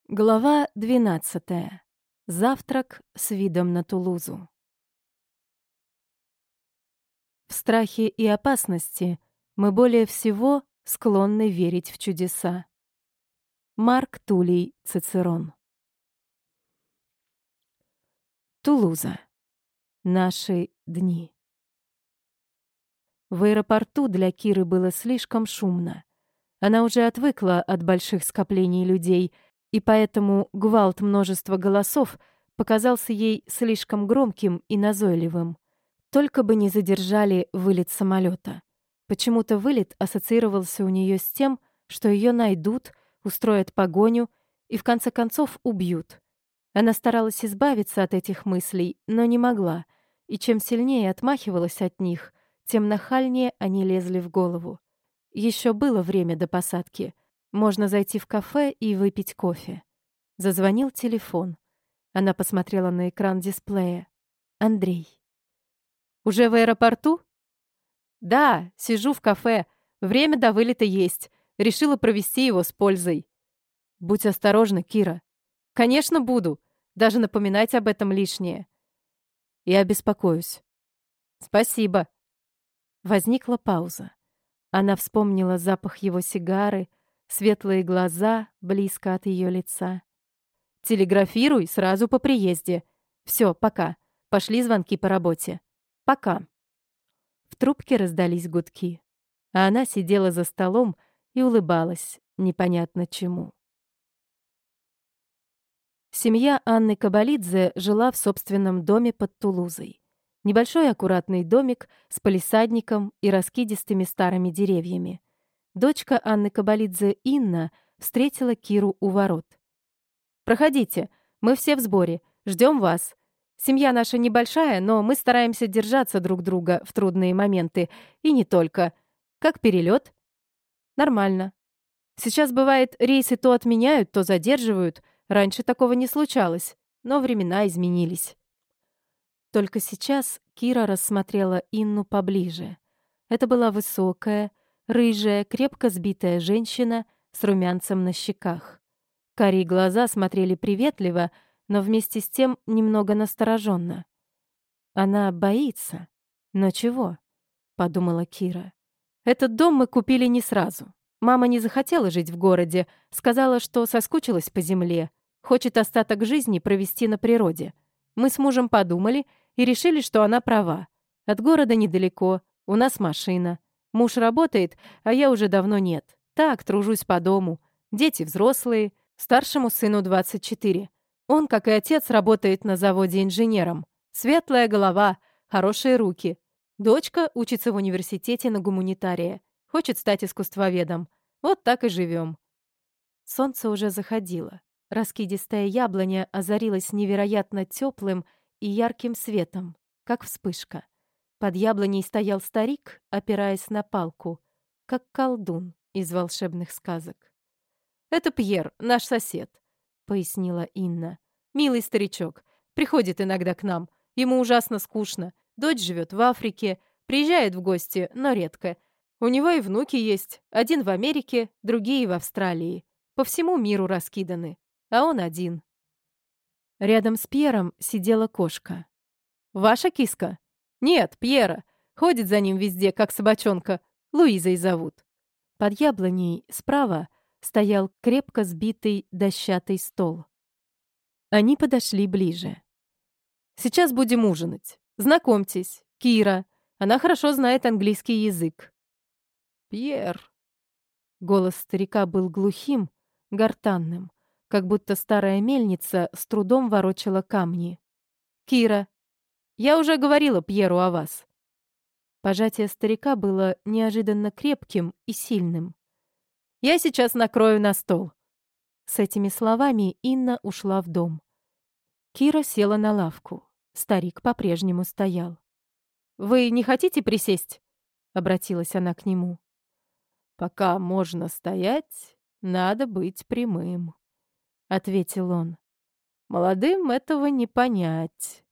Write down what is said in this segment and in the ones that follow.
Глава 12. Завтрак с видом на Тулузу. В страхе и опасности мы более всего склонны верить в чудеса. Марк Тулей Цицерон. Тулуза. Наши дни. В аэропорту для Киры было слишком шумно. Она уже отвыкла от больших скоплений людей, и поэтому гвалт множества голосов показался ей слишком громким и назойливым. Только бы не задержали вылет самолета. Почему-то вылет ассоциировался у нее с тем, что ее найдут, устроят погоню и в конце концов убьют. Она старалась избавиться от этих мыслей, но не могла, и чем сильнее отмахивалась от них, тем нахальнее они лезли в голову. Еще было время до посадки. Можно зайти в кафе и выпить кофе. Зазвонил телефон. Она посмотрела на экран дисплея. Андрей. «Уже в аэропорту?» «Да, сижу в кафе. Время до вылета есть. Решила провести его с пользой». «Будь осторожна, Кира». «Конечно, буду. Даже напоминать об этом лишнее». «Я беспокоюсь». «Спасибо». Возникла пауза. Она вспомнила запах его сигары, светлые глаза близко от ее лица. «Телеграфируй сразу по приезде. Все, пока. Пошли звонки по работе. Пока». В трубке раздались гудки, а она сидела за столом и улыбалась непонятно чему. Семья Анны Кабалидзе жила в собственном доме под Тулузой. Небольшой аккуратный домик с палисадником и раскидистыми старыми деревьями. Дочка Анны Кабалидзе, Инна, встретила Киру у ворот. «Проходите, мы все в сборе, ждем вас. Семья наша небольшая, но мы стараемся держаться друг друга в трудные моменты, и не только. Как перелет?» «Нормально. Сейчас, бывает, рейсы то отменяют, то задерживают. Раньше такого не случалось, но времена изменились». Только сейчас Кира рассмотрела Инну поближе. Это была высокая, рыжая, крепко сбитая женщина с румянцем на щеках. Карие глаза смотрели приветливо, но вместе с тем немного настороженно. «Она боится. Но чего?» — подумала Кира. «Этот дом мы купили не сразу. Мама не захотела жить в городе, сказала, что соскучилась по земле, хочет остаток жизни провести на природе. Мы с мужем подумали и решили, что она права. От города недалеко, у нас машина. Муж работает, а я уже давно нет. Так, тружусь по дому. Дети взрослые, старшему сыну 24. Он, как и отец, работает на заводе инженером. Светлая голова, хорошие руки. Дочка учится в университете на гуманитария. Хочет стать искусствоведом. Вот так и живем. Солнце уже заходило. Раскидистая яблоня озарилась невероятно теплым и ярким светом, как вспышка. Под яблоней стоял старик, опираясь на палку, как колдун из волшебных сказок. «Это Пьер, наш сосед», — пояснила Инна. «Милый старичок. Приходит иногда к нам. Ему ужасно скучно. Дочь живет в Африке, приезжает в гости, но редко. У него и внуки есть. Один в Америке, другие в Австралии. По всему миру раскиданы. А он один». Рядом с Пьером сидела кошка. «Ваша киска?» «Нет, Пьера. Ходит за ним везде, как собачонка. Луизой зовут». Под яблоней справа стоял крепко сбитый дощатый стол. Они подошли ближе. «Сейчас будем ужинать. Знакомьтесь, Кира. Она хорошо знает английский язык». «Пьер». Голос старика был глухим, гортанным, как будто старая мельница с трудом ворочала камни. «Кира, я уже говорила Пьеру о вас». Пожатие старика было неожиданно крепким и сильным. «Я сейчас накрою на стол». С этими словами Инна ушла в дом. Кира села на лавку. Старик по-прежнему стоял. «Вы не хотите присесть?» — обратилась она к нему. «Пока можно стоять, надо быть прямым», — ответил он. «Молодым этого не понять».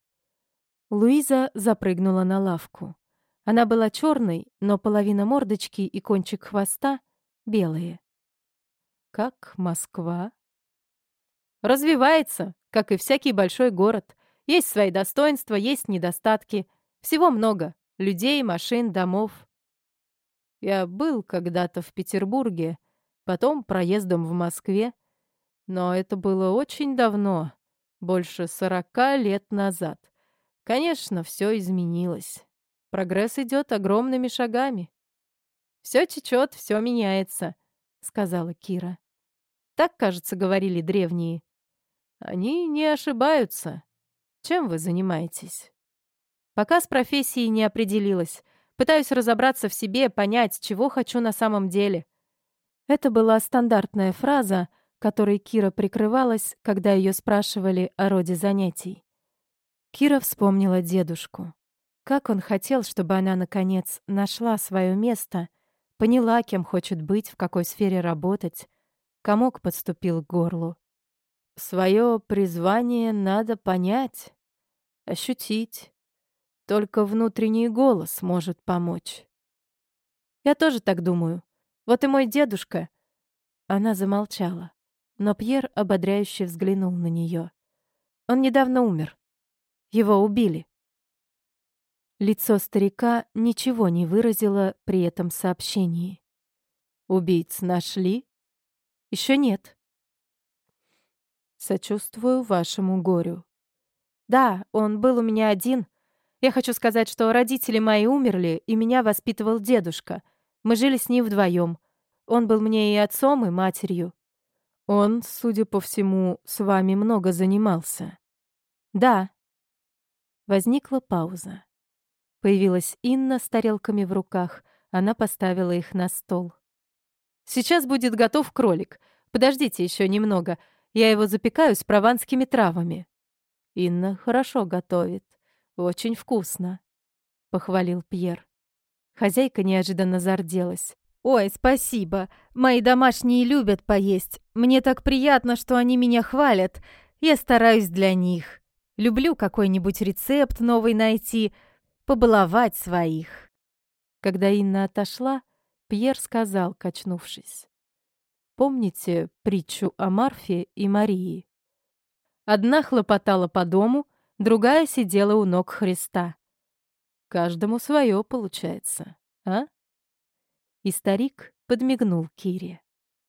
Луиза запрыгнула на лавку. Она была черной, но половина мордочки и кончик хвоста — белые. «Как Москва?» Развивается, как и всякий большой город. Есть свои достоинства, есть недостатки. Всего много. Людей, машин, домов. Я был когда-то в Петербурге, потом проездом в Москве, но это было очень давно, больше 40 лет назад. Конечно, все изменилось. Прогресс идет огромными шагами. Все течет, все меняется, сказала Кира. Так, кажется, говорили древние. Они не ошибаются. Чем вы занимаетесь? Пока с профессией не определилась. Пытаюсь разобраться в себе, понять, чего хочу на самом деле. Это была стандартная фраза, которой Кира прикрывалась, когда ее спрашивали о роде занятий. Кира вспомнила дедушку. Как он хотел, чтобы она, наконец, нашла свое место, поняла, кем хочет быть, в какой сфере работать. Комок подступил к горлу. Свое призвание надо понять, ощутить. Только внутренний голос может помочь. Я тоже так думаю. Вот и мой дедушка. Она замолчала, но Пьер ободряюще взглянул на нее. Он недавно умер. Его убили. Лицо старика ничего не выразило при этом сообщении. Убийц нашли? Еще нет. Сочувствую вашему горю. Да, он был у меня один. Я хочу сказать, что родители мои умерли, и меня воспитывал дедушка. Мы жили с ним вдвоем. Он был мне и отцом, и матерью. Он, судя по всему, с вами много занимался. Да. Возникла пауза. Появилась Инна с тарелками в руках. Она поставила их на стол. Сейчас будет готов кролик. Подождите еще немного. Я его запекаю с прованскими травами. Инна хорошо готовит. Очень вкусно, похвалил Пьер. Хозяйка неожиданно зарделась. «Ой, спасибо. Мои домашние любят поесть. Мне так приятно, что они меня хвалят. Я стараюсь для них. Люблю какой-нибудь рецепт новый найти, побаловать своих». Когда Инна отошла, Пьер сказал, качнувшись. «Помните притчу о Марфе и Марии? Одна хлопотала по дому, другая сидела у ног Христа. Каждому свое получается, а?» И старик подмигнул Кире.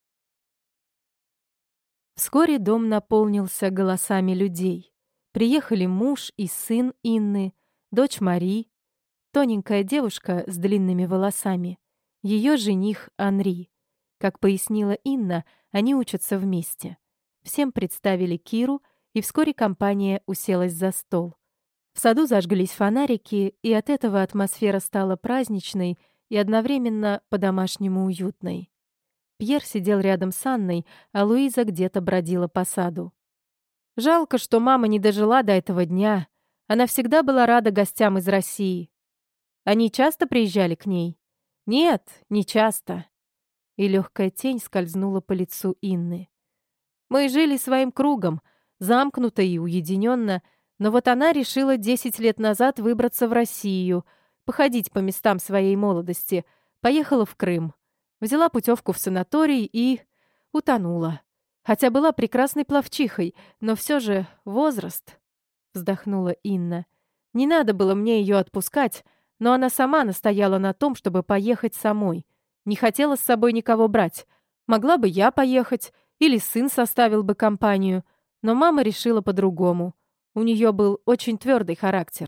Вскоре дом наполнился голосами людей. Приехали муж и сын Инны, дочь Мари, тоненькая девушка с длинными волосами, ее жених Анри. Как пояснила Инна, они учатся вместе. Всем представили Киру, и вскоре компания уселась за стол. В саду зажглись фонарики, и от этого атмосфера стала праздничной и одновременно по-домашнему уютной. Пьер сидел рядом с Анной, а Луиза где-то бродила по саду. Жалко, что мама не дожила до этого дня. Она всегда была рада гостям из России. Они часто приезжали к ней? Нет, не часто. И легкая тень скользнула по лицу Инны. Мы жили своим кругом, замкнуто и уединенно, но вот она решила 10 лет назад выбраться в Россию, походить по местам своей молодости, поехала в Крым, взяла путевку в санаторий и утонула. Хотя была прекрасной пловчихой, но все же возраст, вздохнула Инна. Не надо было мне ее отпускать, но она сама настояла на том, чтобы поехать самой. Не хотела с собой никого брать. Могла бы я поехать, или сын составил бы компанию, но мама решила по-другому. У нее был очень твердый характер.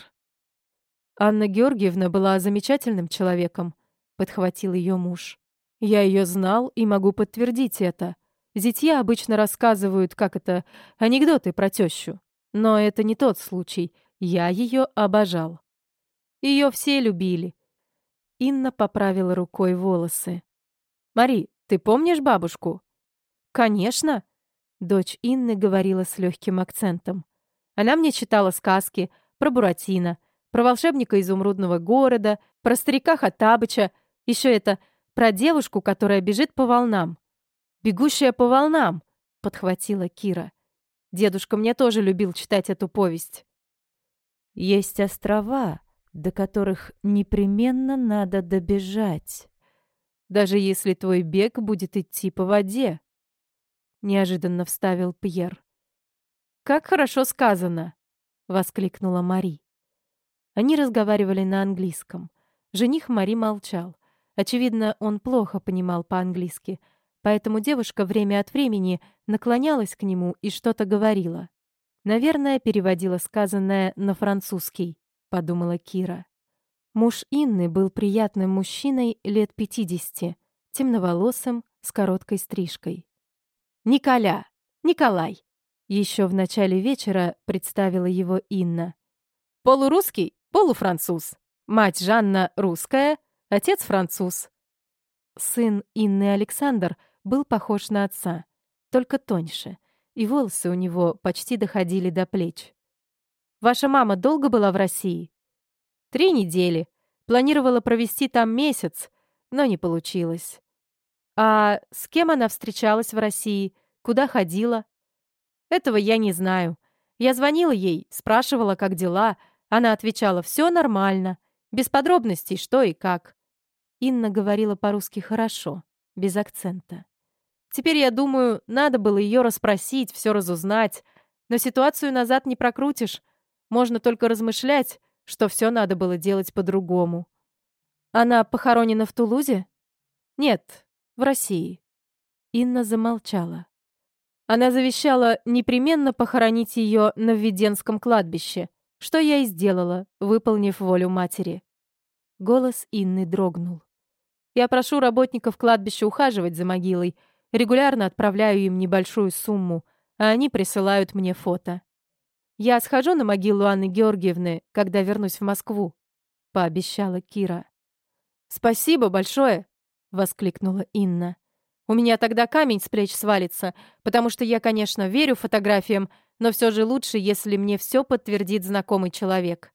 Анна Георгиевна была замечательным человеком, подхватил ее муж. Я ее знал и могу подтвердить это. Зятья обычно рассказывают, как это, анекдоты про тещу. Но это не тот случай. Я ее обожал. Ее все любили. Инна поправила рукой волосы. «Мари, ты помнишь бабушку?» «Конечно!» Дочь Инны говорила с легким акцентом. Она мне читала сказки про Буратино, про волшебника изумрудного города, про старика Хоттабыча, еще это про девушку, которая бежит по волнам. «Бегущая по волнам», — подхватила Кира. Дедушка мне тоже любил читать эту повесть. «Есть острова, до которых непременно надо добежать, даже если твой бег будет идти по воде», — неожиданно вставил Пьер. «Как хорошо сказано!» — воскликнула Мари. Они разговаривали на английском. Жених Мари молчал. Очевидно, он плохо понимал по-английски, поэтому девушка время от времени наклонялась к нему и что-то говорила. «Наверное, переводила сказанное на французский», — подумала Кира. Муж Инны был приятным мужчиной лет 50, темноволосым, с короткой стрижкой. «Николя! Николай!» Еще в начале вечера представила его Инна. «Полурусский, полуфранцуз. Мать Жанна русская, отец француз». Сын Инны Александр был похож на отца, только тоньше, и волосы у него почти доходили до плеч. «Ваша мама долго была в России?» 3 недели. Планировала провести там месяц, но не получилось. А с кем она встречалась в России? Куда ходила? Этого я не знаю. Я звонила ей, спрашивала, как дела. Она отвечала: «Все нормально. Без подробностей, что и как». Инна говорила по-русски хорошо, без акцента. Теперь, я думаю, надо было ее расспросить, все разузнать. Но ситуацию назад не прокрутишь. Можно только размышлять, что все надо было делать по-другому. Она похоронена в Тулузе? Нет, в России. Инна замолчала. Она завещала непременно похоронить ее на Введенском кладбище, что я и сделала, выполнив волю матери. Голос Инны дрогнул. Я прошу работников кладбища ухаживать за могилой, регулярно отправляю им небольшую сумму, а они присылают мне фото. Я схожу на могилу Анны Георгиевны, когда вернусь в Москву, пообещала Кира. «Спасибо большое!» — воскликнула Инна. «У меня тогда камень с плеч свалится, потому что я, конечно, верю фотографиям, но все же лучше, если мне все подтвердит знакомый человек».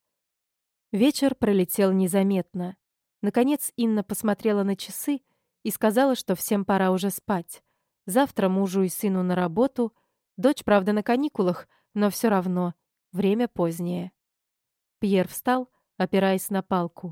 Вечер пролетел незаметно. Наконец Инна посмотрела на часы и сказала, что всем пора уже спать. Завтра мужу и сыну на работу. Дочь, правда, на каникулах, но все равно. Время позднее. Пьер встал, опираясь на палку.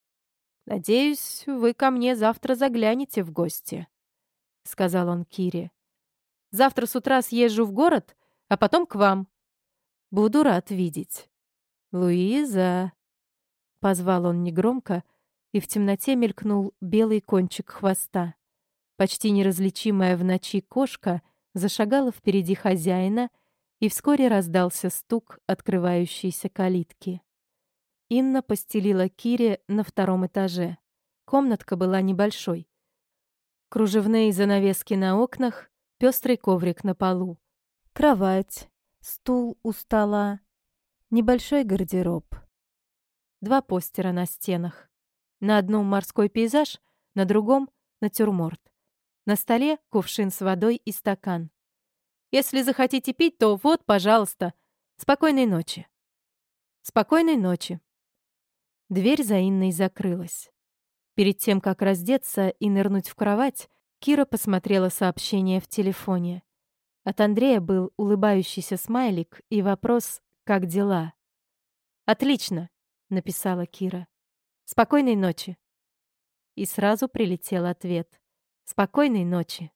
«Надеюсь, вы ко мне завтра заглянете в гости», — сказал он Кире. «Завтра с утра съезжу в город, а потом к вам. Буду рад видеть». «Луиза», — позвал он негромко, и в темноте мелькнул белый кончик хвоста. Почти неразличимая в ночи кошка зашагала впереди хозяина, и вскоре раздался стук открывающейся калитки. Инна постелила Кире на 2 этаже. Комнатка была небольшой. Кружевные занавески на окнах, пестрый коврик на полу. Кровать, стул у стола, небольшой гардероб. 2 постера на стенах. На одном морской пейзаж, на другом — натюрморт. На столе кувшин с водой и стакан. «Если захотите пить, то вот, пожалуйста. Спокойной ночи». «Спокойной ночи». Дверь за Инной закрылась. Перед тем, как раздеться и нырнуть в кровать, Кира посмотрела сообщение в телефоне. От Андрея был улыбающийся смайлик и вопрос «Как дела?». «Отлично», — написала Кира. «Спокойной ночи». И сразу прилетел ответ. «Спокойной ночи».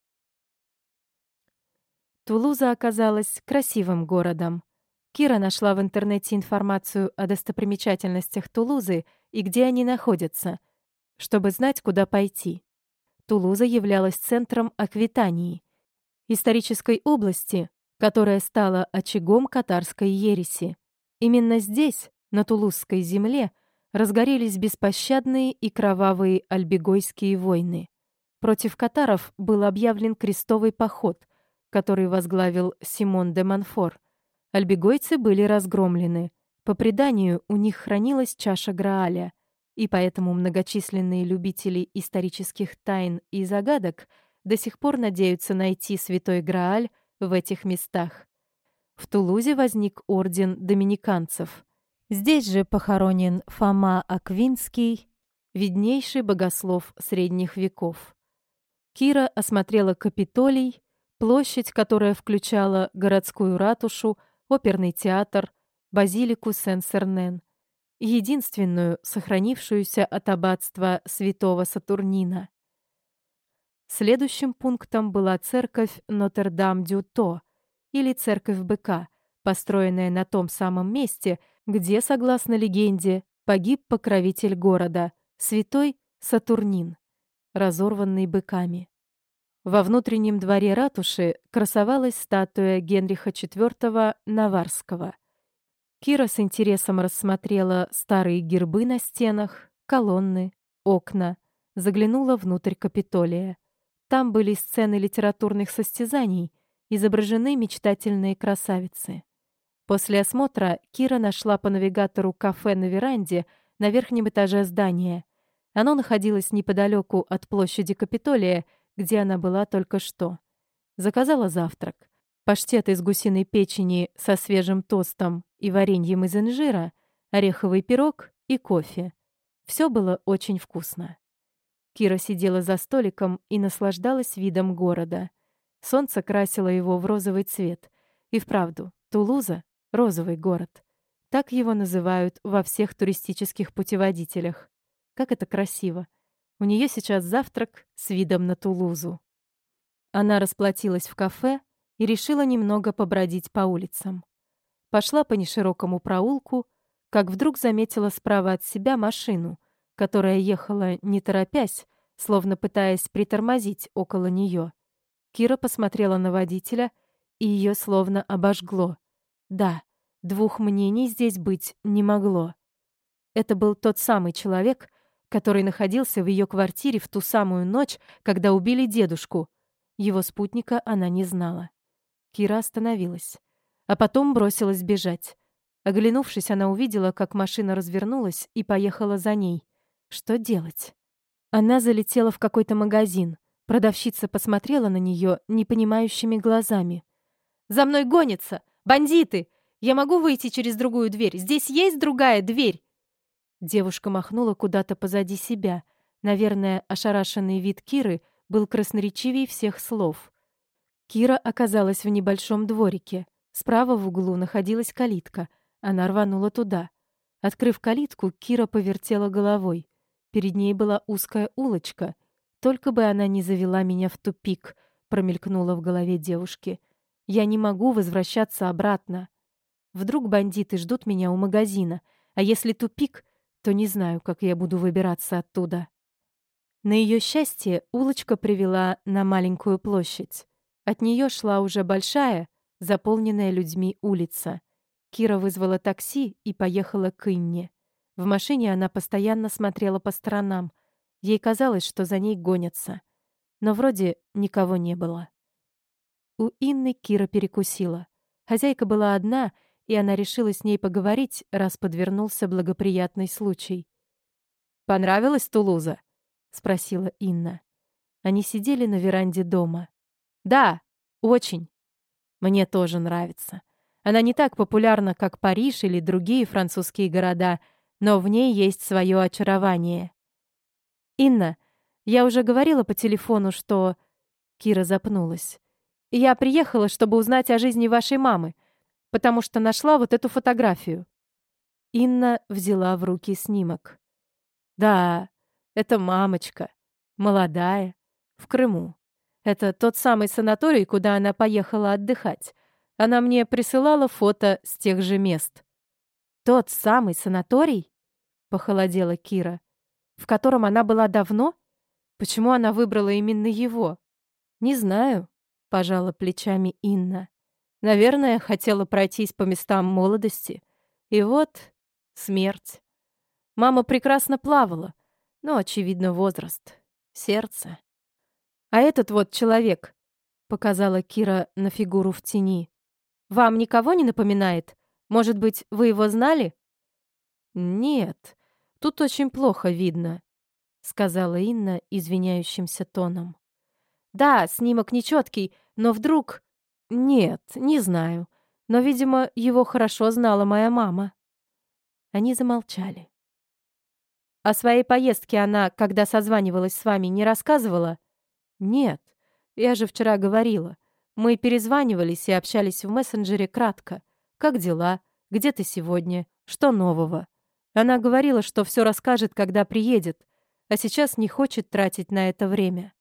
Тулуза оказалась красивым городом. Кира нашла в интернете информацию о достопримечательностях Тулузы и где они находятся, чтобы знать, куда пойти. Тулуза являлась центром Аквитании, исторической области, которая стала очагом катарской ереси. Именно здесь, на Тулузской земле, разгорелись беспощадные и кровавые альбегойские войны. Против катаров был объявлен крестовый поход, который возглавил Симон де Монфор. Альбегойцы были разгромлены. По преданию, у них хранилась чаша Грааля, и поэтому многочисленные любители исторических тайн и загадок до сих пор надеются найти святой Грааль в этих местах. В Тулузе возник орден доминиканцев. Здесь же похоронен Фома Аквинский, виднейший богослов средних веков. Кира осмотрела Капитолий, площадь, которая включала городскую ратушу, оперный театр, базилику Сен-Сернен, единственную сохранившуюся от аббатства святого Сатурнина. Следующим пунктом была церковь Нотр-Дам-дю-То, или церковь быка, построенное на том самом месте, где, согласно легенде, погиб покровитель города, святой Сатурнин, разорванный быками. Во внутреннем дворе ратуши красовалась статуя Генриха IV Наварского. Кира с интересом рассмотрела старые гербы на стенах, колонны, окна, заглянула внутрь Капитолия. Там были сцены литературных состязаний, изображены мечтательные красавицы. После осмотра Кира нашла по навигатору кафе на веранде на верхнем этаже здания. Оно находилось неподалеку от площади Капитолия, где она была только что. Заказала завтрак. Паштет из гусиной печени со свежим тостом и вареньем из инжира, ореховый пирог и кофе. Все было очень вкусно. Кира сидела за столиком и наслаждалась видом города. Солнце красило его в розовый цвет. И вправду, Тулуза — розовый город. Так его называют во всех туристических путеводителях. Как это красиво. У нее сейчас завтрак с видом на Тулузу. Она расплатилась в кафе и решила немного побродить по улицам. Пошла по неширокому проулку, как вдруг заметила справа от себя машину, которая ехала не торопясь, словно пытаясь притормозить около нее. Кира посмотрела на водителя, и ее словно обожгло. Да, двух мнений здесь быть не могло. Это был тот самый человек, который находился в ее квартире в ту самую ночь, когда убили дедушку. Его спутника она не знала. Кира остановилась, а потом бросилась бежать. Оглянувшись, она увидела, как машина развернулась и поехала за ней. Что делать? Она залетела в какой-то магазин. Продавщица посмотрела на нее непонимающими глазами. «За мной гонятся! Бандиты! Я могу выйти через другую дверь? Здесь есть другая дверь?» Девушка махнула куда-то позади себя. Наверное, ошарашенный вид Киры был красноречивее всех слов. Кира оказалась в небольшом дворике. Справа в углу находилась калитка. Она рванула туда. Открыв калитку, Кира повертела головой. Перед ней была узкая улочка. «Только бы она не завела меня в тупик», — промелькнуло в голове девушки. «Я не могу возвращаться обратно. Вдруг бандиты ждут меня у магазина, а если тупик, то не знаю, как я буду выбираться оттуда». На ее счастье улочка привела на маленькую площадь. От нее шла уже большая, заполненная людьми улица. Кира вызвала такси и поехала к Инне. В машине она постоянно смотрела по сторонам. Ей казалось, что за ней гонятся. Но вроде никого не было. У Инны Кира перекусила. Хозяйка была одна, и она решила с ней поговорить, раз подвернулся благоприятный случай. «Понравилась Тулуза?» — спросила Инна. Они сидели на веранде дома. «Да, очень. Мне тоже нравится. Она не так популярна, как Париж или другие французские города, но в ней есть свое очарование». «Инна, я уже говорила по телефону, что...» Кира запнулась. «Я приехала, чтобы узнать о жизни вашей мамы, потому что нашла вот эту фотографию». Инна взяла в руки снимок. «Да, это мамочка. Молодая. В Крыму. Это тот самый санаторий, куда она поехала отдыхать. Она мне присылала фото с тех же мест». «Тот самый санаторий?» — похолодела Кира. «В котором она была давно? Почему она выбрала именно его?» «Не знаю», — пожала плечами Инна. «Наверное, хотела пройтись по местам молодости. И вот смерть. Мама прекрасно плавала, но, очевидно, возраст. Сердце. А этот вот человек», — показала Кира на фигуру в тени. «Вам никого не напоминает? Может быть, вы его знали?» «Нет, тут очень плохо видно», — сказала Инна извиняющимся тоном. «Да, снимок нечеткий, но вдруг...» «Нет, не знаю. Но, видимо, его хорошо знала моя мама». Они замолчали. «О своей поездке она, когда созванивалась с вами, не рассказывала?» «Нет, я же вчера говорила. Мы перезванивались и общались в мессенджере кратко. Как дела? Где ты сегодня? Что нового?» Она говорила, что все расскажет, когда приедет, а сейчас не хочет тратить на это время.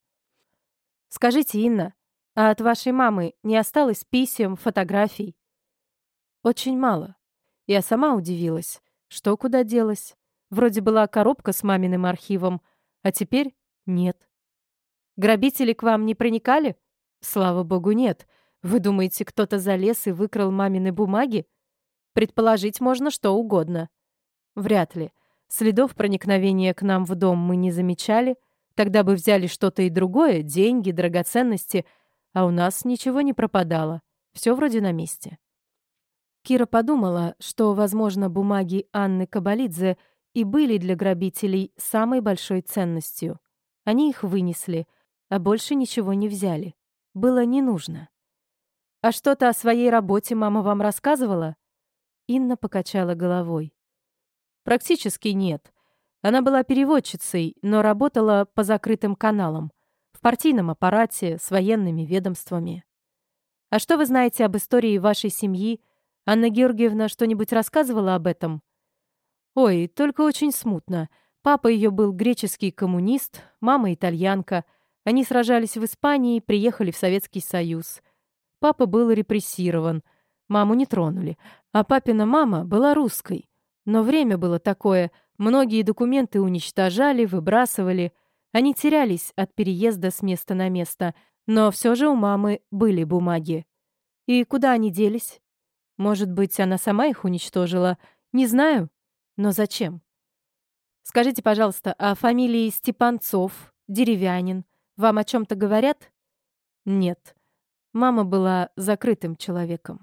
«Скажите, Инна, а от вашей мамы не осталось писем, фотографий?» Очень мало. Я сама удивилась. Что куда делось? Вроде была коробка с маминым архивом, а теперь нет. Грабители к вам не проникали? Слава богу, нет. Вы думаете, кто-то залез и выкрал мамины бумаги? Предположить можно что угодно. Вряд ли. Следов проникновения к нам в дом мы не замечали. Тогда бы взяли что-то и другое, деньги, драгоценности, а у нас ничего не пропадало. Все вроде на месте. Кира подумала, что, возможно, бумаги Анны Кабалидзе и были для грабителей самой большой ценностью. Они их вынесли, а больше ничего не взяли. Было не нужно. «А что-то о своей работе мама вам рассказывала?» Инна покачала головой. «Практически нет. Она была переводчицей, но работала по закрытым каналам, в партийном аппарате, с военными ведомствами. А что вы знаете об истории вашей семьи? Анна Георгиевна что-нибудь рассказывала об этом?» «Ой, только очень смутно. Папа ее был греческий коммунист, мама итальянка. Они сражались в Испании, приехали в Советский Союз. Папа был репрессирован. Маму не тронули. А папина мама была русской. Но время было такое. Многие документы уничтожали, выбрасывали. Они терялись от переезда с места на место. Но все же у мамы были бумаги. И куда они делись? Может быть, она сама их уничтожила? Не знаю. Но зачем? Скажите, пожалуйста, а фамилии Степанцов, Деревянин вам о чем-то говорят? Нет. Мама была закрытым человеком.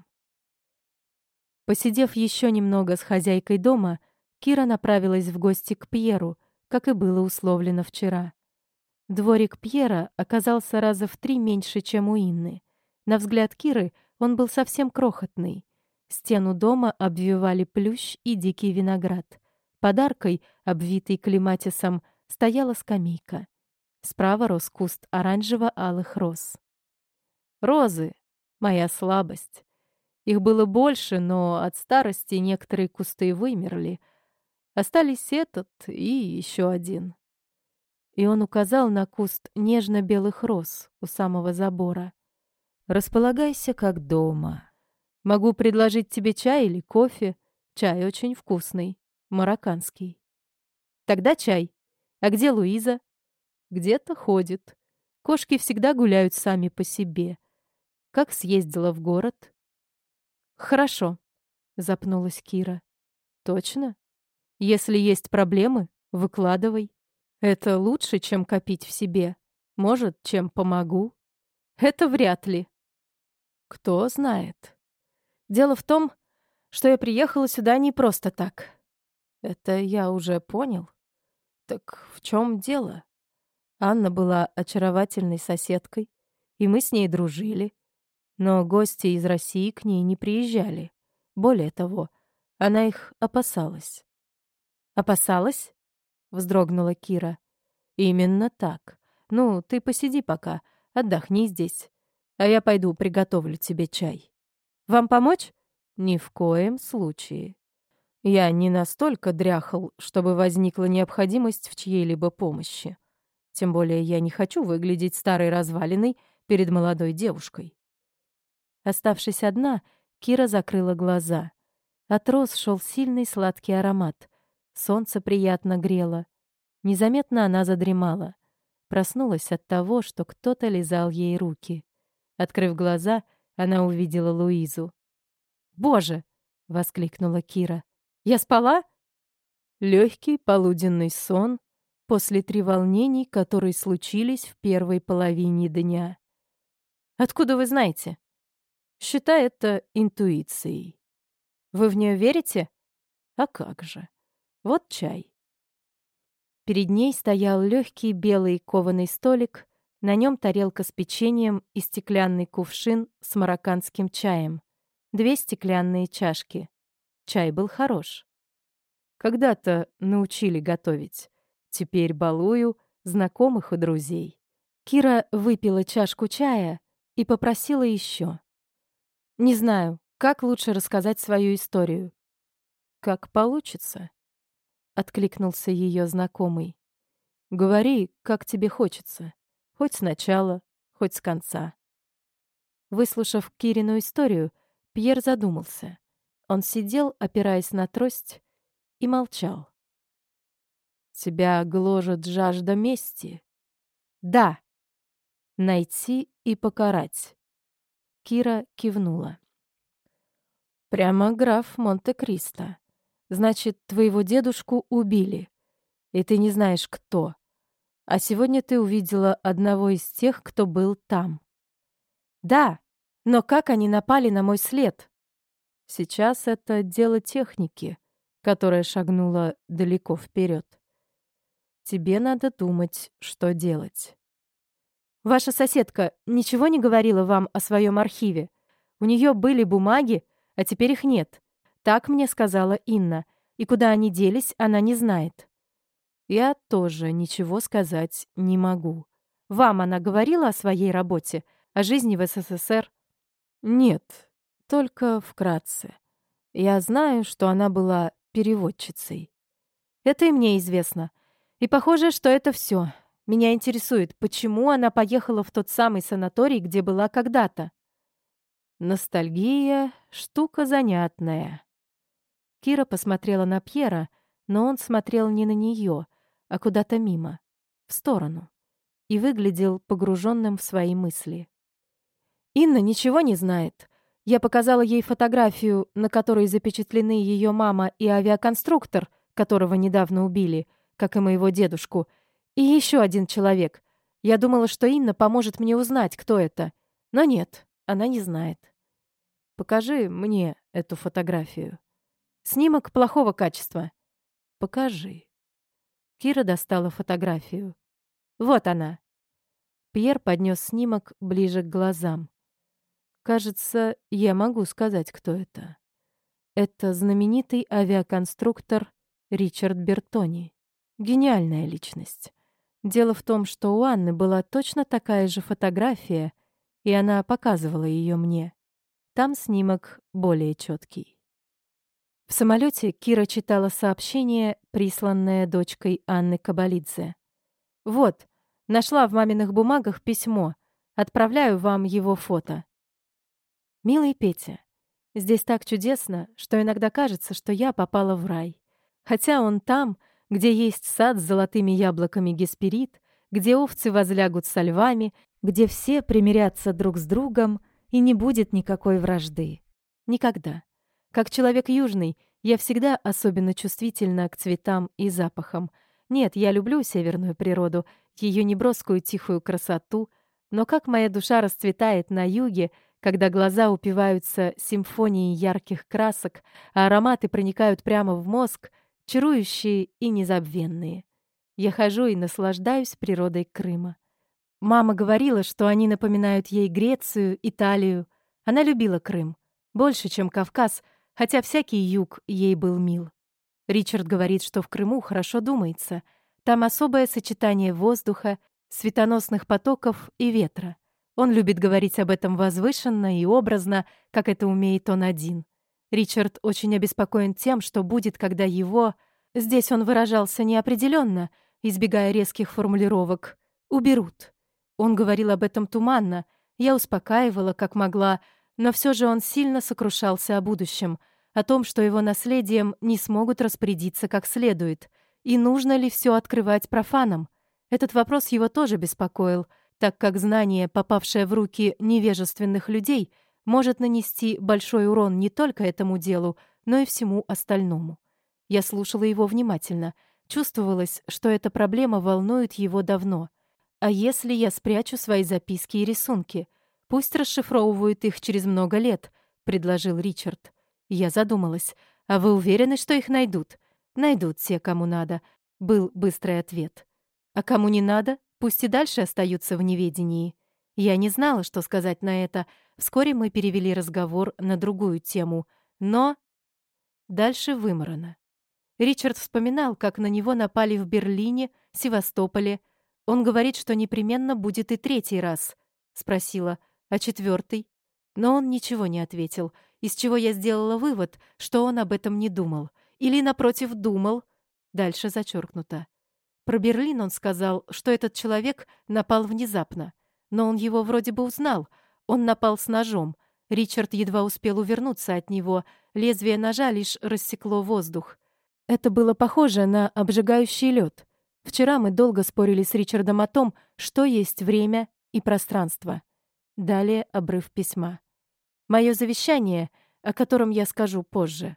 Посидев еще немного с хозяйкой дома, Кира направилась в гости к Пьеру, как и было условлено вчера. Дворик Пьера оказался раза в 3 меньше, чем у Инны. На взгляд Киры он был совсем крохотный. Стену дома обвивали плющ и дикий виноград. Под аркой, обвитой клематисом, стояла скамейка. Справа рос куст оранжево-алых роз. Розы — моя слабость. Их было больше, но от старости некоторые кусты вымерли. Остались этот и еще один. И он указал на куст нежно-белых роз у самого забора. «Располагайся как дома. Могу предложить тебе чай или кофе. Чай очень вкусный, марокканский». «Тогда чай. А где Луиза?» «Где-то ходит. Кошки всегда гуляют сами по себе. Как съездила в город?» «Хорошо», — запнулась Кира. «Точно? Если есть проблемы, выкладывай. Это лучше, чем копить в себе. Может, чем помогу?» «Это вряд ли». «Кто знает. Дело в том, что я приехала сюда не просто так. Это я уже понял. Так в чем дело?» Анна была очаровательной соседкой, и мы с ней дружили. Но гости из России к ней не приезжали. Более того, она их опасалась. «Опасалась?» — вздрогнула Кира. «Именно так. Ну, ты посиди пока, отдохни здесь. А я пойду приготовлю тебе чай. Вам помочь?» «Ни в коем случае. Я не настолько дряхал, чтобы возникла необходимость в чьей-либо помощи. Тем более я не хочу выглядеть старой развалиной перед молодой девушкой». Оставшись одна, Кира закрыла глаза. От роз шел сильный сладкий аромат. Солнце приятно грело. Незаметно она задремала. Проснулась от того, что кто-то лизал ей руки. Открыв глаза, она увидела Луизу. «Боже!» — воскликнула Кира. «Я спала?» Легкий полуденный сон после треволнений, которые случились в первой половине дня. «Откуда вы знаете?» «Считай это интуицией». «Вы в нее верите?» «А как же? Вот чай». Перед ней стоял легкий белый кованый столик, на нем тарелка с печеньем и стеклянный кувшин с марокканским чаем. 2 стеклянные чашки. Чай был хорош. Когда-то научили готовить. Теперь балую знакомых и друзей. Кира выпила чашку чая и попросила еще. «Не знаю, как лучше рассказать свою историю». «Как получится», — откликнулся ее знакомый. «Говори, как тебе хочется. Хоть сначала, хоть с конца». Выслушав Кирину историю, Пьер задумался. Он сидел, опираясь на трость, и молчал. «Тебя гложет жажда мести?» «Да». «Найти и покарать». Кира кивнула. «Прямо граф Монте-Кристо. Значит, твоего дедушку убили, и ты не знаешь, кто. А сегодня ты увидела одного из тех, кто был там». «Да, но как они напали на мой след?» «Сейчас это дело техники, которая шагнула далеко вперед. Тебе надо думать, что делать». «Ваша соседка ничего не говорила вам о своем архиве? У нее были бумаги, а теперь их нет. Так мне сказала Инна. И куда они делись, она не знает». «Я тоже ничего сказать не могу. Вам она говорила о своей работе, о жизни в СССР?» «Нет, только вкратце. Я знаю, что она была переводчицей». «Это и мне известно. И похоже, что это все. Меня интересует, почему она поехала в тот самый санаторий, где была когда-то?» «Ностальгия — штука занятная». Кира посмотрела на Пьера, но он смотрел не на нее, а куда-то мимо, в сторону, и выглядел погруженным в свои мысли. «Инна ничего не знает. Я показала ей фотографию, на которой запечатлены ее мама и авиаконструктор, которого недавно убили, как и моего дедушку, и еще один человек. Я думала, что Инна поможет мне узнать, кто это. Но нет, она не знает. Покажи мне эту фотографию. Снимок плохого качества. Покажи». Кира достала фотографию. Вот она. Пьер поднес снимок ближе к глазам. Кажется, я могу сказать, кто это. Это знаменитый авиаконструктор Ричард Бертони. Гениальная личность. Дело в том, что у Анны была точно такая же фотография, и она показывала ее мне. Там снимок более четкий. В самолете Кира читала сообщение, присланное дочкой Анны Кабалидзе. «Вот, нашла в маминых бумагах письмо. Отправляю вам его фото. Милый Петя, здесь так чудесно, что иногда кажется, что я попала в рай. Хотя он там, где есть сад с золотыми яблоками Гесперид, где овцы возлягут со львами, где все примирятся друг с другом и не будет никакой вражды. Никогда. Как человек южный, я всегда особенно чувствительна к цветам и запахам. Нет, я люблю северную природу, ее неброскую тихую красоту, но как моя душа расцветает на юге, когда глаза упиваются симфонией ярких красок, а ароматы проникают прямо в мозг, чарующие и незабвенные. Я хожу и наслаждаюсь природой Крыма. Мама говорила, что они напоминают ей Грецию, Италию. Она любила Крым. Больше, чем Кавказ, хотя всякий юг ей был мил. Ричард говорит, что в Крыму хорошо думается. Там особое сочетание воздуха, светоносных потоков и ветра. Он любит говорить об этом возвышенно и образно, как это умеет он один. Ричард очень обеспокоен тем, что будет, когда его... Здесь он выражался неопределенно, избегая резких формулировок. «Уберут». Он говорил об этом туманно, я успокаивала, как могла, но все же он сильно сокрушался о будущем, о том, что его наследием не смогут распорядиться как следует, и нужно ли все открывать профанам. Этот вопрос его тоже беспокоил, так как знание, попавшее в руки невежественных людей, может нанести большой урон не только этому делу, но и всему остальному. Я слушала его внимательно. Чувствовалось, что эта проблема волнует его давно. А если я спрячу свои записки и рисунки? Пусть расшифровывают их через много лет, предложил Ричард. Я задумалась. А вы уверены, что их найдут? Найдут те, кому надо, был быстрый ответ. А кому не надо, пусть и дальше остаются в неведении. Я не знала, что сказать на это. Вскоре мы перевели разговор на другую тему. Но... Дальше вымарано. Ричард вспоминал, как на него напали в Берлине, Севастополе. Он говорит, что непременно будет и третий раз. Спросила, а четвертый? Но он ничего не ответил, из чего я сделала вывод, что он об этом не думал. Или, напротив, думал. Дальше зачеркнуто. Про Берлин он сказал, что этот человек напал внезапно. Но он его вроде бы узнал. Он напал с ножом. Ричард едва успел увернуться от него, лезвие ножа лишь рассекло воздух. Это было похоже на обжигающий лед. Вчера мы долго спорили с Ричардом о том, что есть время и пространство. Далее обрыв письма. Мое завещание, о котором я скажу позже.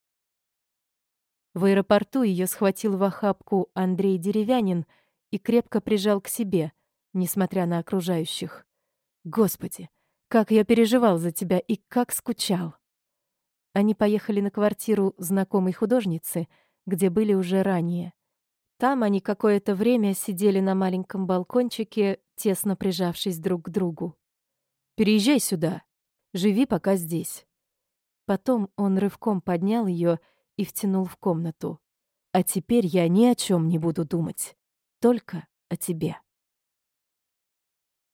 В аэропорту ее схватил в охапку Андрей Деревянин и крепко прижал к себе, несмотря на окружающих. Господи, как я переживал за тебя и как скучал. Они поехали на квартиру знакомой художницы, где были уже ранее. Там они какое-то время сидели на маленьком балкончике, тесно прижавшись друг к другу. «Переезжай сюда. Живи пока здесь». Потом он рывком поднял ее и втянул в комнату. «А теперь я ни о чем не буду думать. Только о тебе».